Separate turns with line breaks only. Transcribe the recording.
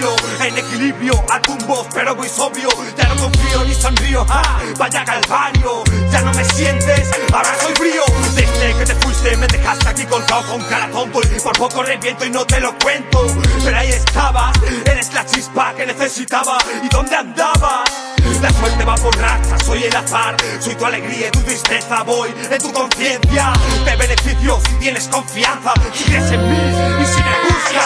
sobrio, en equilibrio, algún voz pero muy sobrio. Ya no confío ni sonrío, vaya calvario. Ya no me sientes, ahora soy frío. Desde que te fuiste me dejaste aquí colgado con cara tonto, y por poco reviento y no te lo cuento. Pero ahí estabas, eres la chispa que necesitaba. ¿Y dónde andabas? La suerte va por rachas, soy el azar. Soy tu alegría y tu tristeza, voy en tu conciencia. Te beneficio si tienes confianza, si crees en mí y si me buscas.